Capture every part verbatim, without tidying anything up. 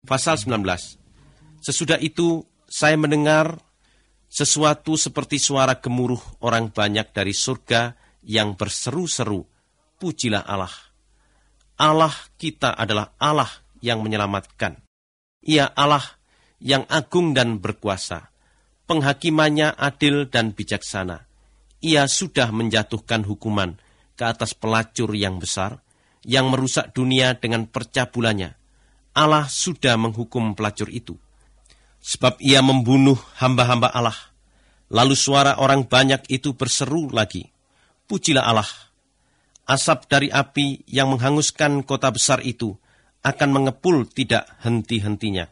Pasal sembilan belas. Sesudah itu saya mendengar sesuatu seperti suara gemuruh orang banyak dari surga yang berseru-seru, "Pujilah Allah. Allah kita adalah Allah yang menyelamatkan. Ia Allah yang agung dan berkuasa. Penghakimannya adil dan bijaksana. Ia sudah menjatuhkan hukuman ke atas pelacur yang besar, yang merusak dunia dengan percabulannya. Allah sudah menghukum pelacur itu. Sebab ia membunuh hamba-hamba Allah." Lalu suara orang banyak itu berseru lagi, "Pujilah Allah. Asap dari api yang menghanguskan kota besar itu akan mengepul tidak henti-hentinya."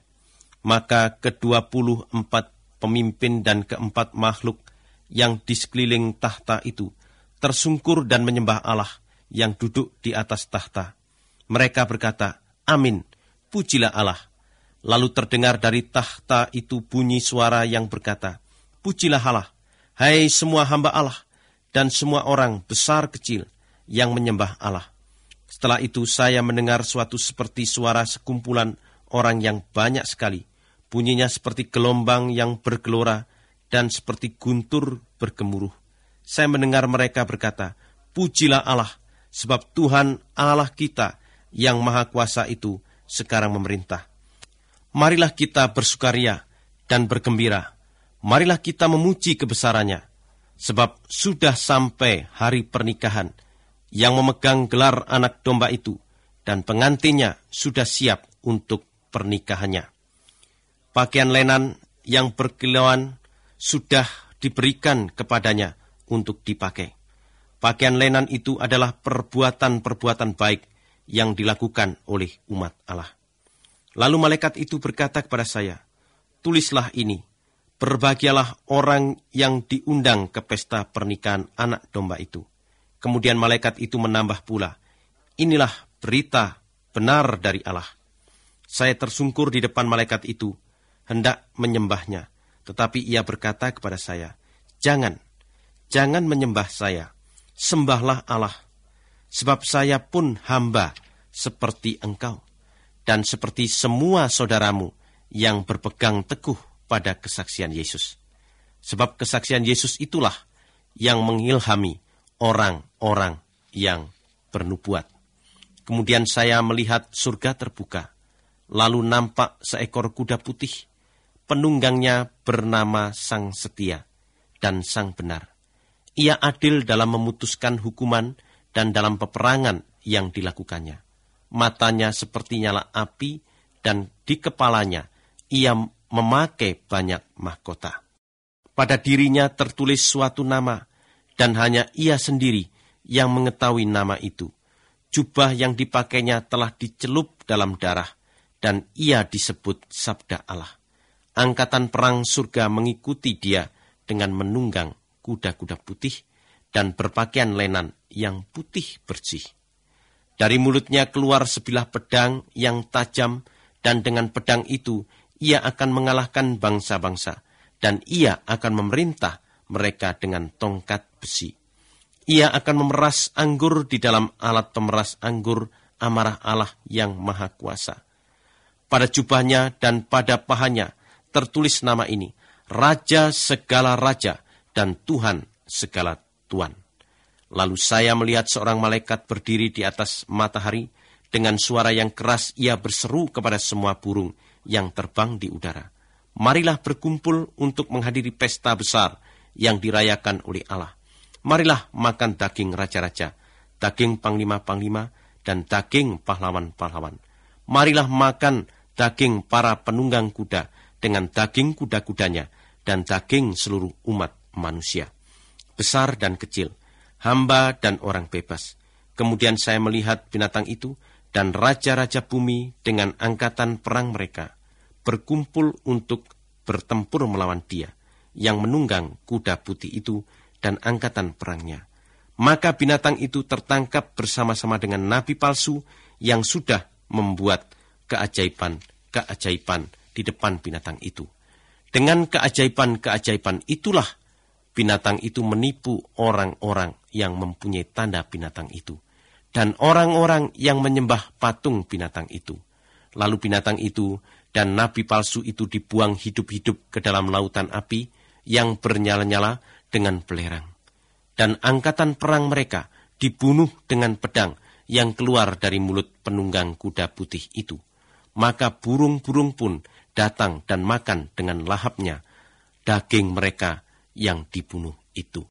Maka kedua puluh empat pemimpin dan keempat makhluk yang di sekeliling tahta itu tersungkur dan menyembah Allah yang duduk di atas tahta. Mereka berkata, "Amin, pujilah Allah." Lalu terdengar dari tahta itu bunyi suara yang berkata, "Pujilah Allah, hai semua hamba Allah, dan semua orang besar kecil yang menyembah Allah." Setelah itu saya mendengar suatu seperti suara sekumpulan orang yang banyak sekali. Bunyinya seperti gelombang yang bergelora dan seperti guntur bergemuruh. Saya mendengar mereka berkata, "Pujilah Allah, sebab Tuhan Allah kita yang Maha Kuasa itu sekarang memerintah. Marilah kita bersukaria dan bergembira. Marilah kita memuji kebesarannya, sebab sudah sampai hari pernikahan yang memegang gelar anak domba itu, dan pengantinnya sudah siap untuk pernikahannya. Pakaian lenan yang berkilauan sudah diberikan kepadanya untuk dipakai. Pakaian lenan itu adalah perbuatan-perbuatan baik yang dilakukan oleh umat Allah. Lalu malaikat itu berkata kepada saya, "Tulislah ini, berbahagialah orang yang diundang ke pesta pernikahan anak domba itu." Kemudian malaikat itu menambah pula, "Inilah berita benar dari Allah." Saya tersungkur di depan malaikat itu, hendak menyembahnya. Tetapi ia berkata kepada saya, "Jangan, jangan menyembah saya. Sembahlah Allah. Sebab saya pun hamba seperti engkau, dan seperti semua saudaramu yang berpegang teguh pada kesaksian Yesus. Sebab kesaksian Yesus itulah yang mengilhami orang-orang yang bernubuat." Kemudian saya melihat surga terbuka. Lalu nampak seekor kuda putih. Penunggangnya bernama Sang Setia dan Sang Benar. Ia adil dalam memutuskan hukuman dan dalam peperangan yang dilakukannya. Matanya seperti nyala api, dan di kepalanya ia memakai banyak mahkota. Pada dirinya tertulis suatu nama, dan hanya ia sendiri yang mengetahui nama itu. Jubah yang dipakainya telah dicelup dalam darah, dan ia disebut Sabda Allah. Angkatan perang surga mengikuti dia dengan menunggang kuda-kuda putih dan berpakaian lenan yang putih bersih. Dari mulutnya keluar sebilah pedang yang tajam, dan dengan pedang itu ia akan mengalahkan bangsa-bangsa, dan ia akan memerintah mereka dengan tongkat besi. Ia akan memeras anggur di dalam alat pemeras anggur amarah Allah yang Maha Kuasa. Pada jubahnya dan pada pahanya tertulis nama ini, Raja segala raja dan Tuhan segala tuan. Lalu saya melihat seorang malaikat berdiri di atas matahari. Dengan suara yang keras ia berseru kepada semua burung yang terbang di udara, "Marilah berkumpul untuk menghadiri pesta besar yang dirayakan oleh Allah. Marilah makan daging raja-raja, daging panglima-panglima, dan daging pahlawan-pahlawan. Marilah makan daging para penunggang kuda dengan daging kuda-kudanya, dan daging seluruh umat manusia, besar dan kecil, hamba dan orang bebas." Kemudian saya melihat binatang itu dan raja-raja bumi dengan angkatan perang mereka berkumpul untuk bertempur melawan dia yang menunggang kuda putih itu dan angkatan perangnya. Maka binatang itu tertangkap bersama-sama dengan nabi palsu yang sudah membuat keajaiban-keajaiban di depan binatang itu. Dengan keajaiban-keajaiban itulah binatang itu menipu orang-orang yang mempunyai tanda binatang itu dan orang-orang yang menyembah patung binatang itu. Lalu binatang itu dan nabi palsu itu dibuang hidup-hidup ke dalam lautan api yang bernyala-nyala dengan belerang. Dan angkatan perang mereka dibunuh dengan pedang yang keluar dari mulut penunggang kuda putih itu. Maka burung-burung pun datang dan makan dengan lahapnya daging mereka yang dibunuh itu.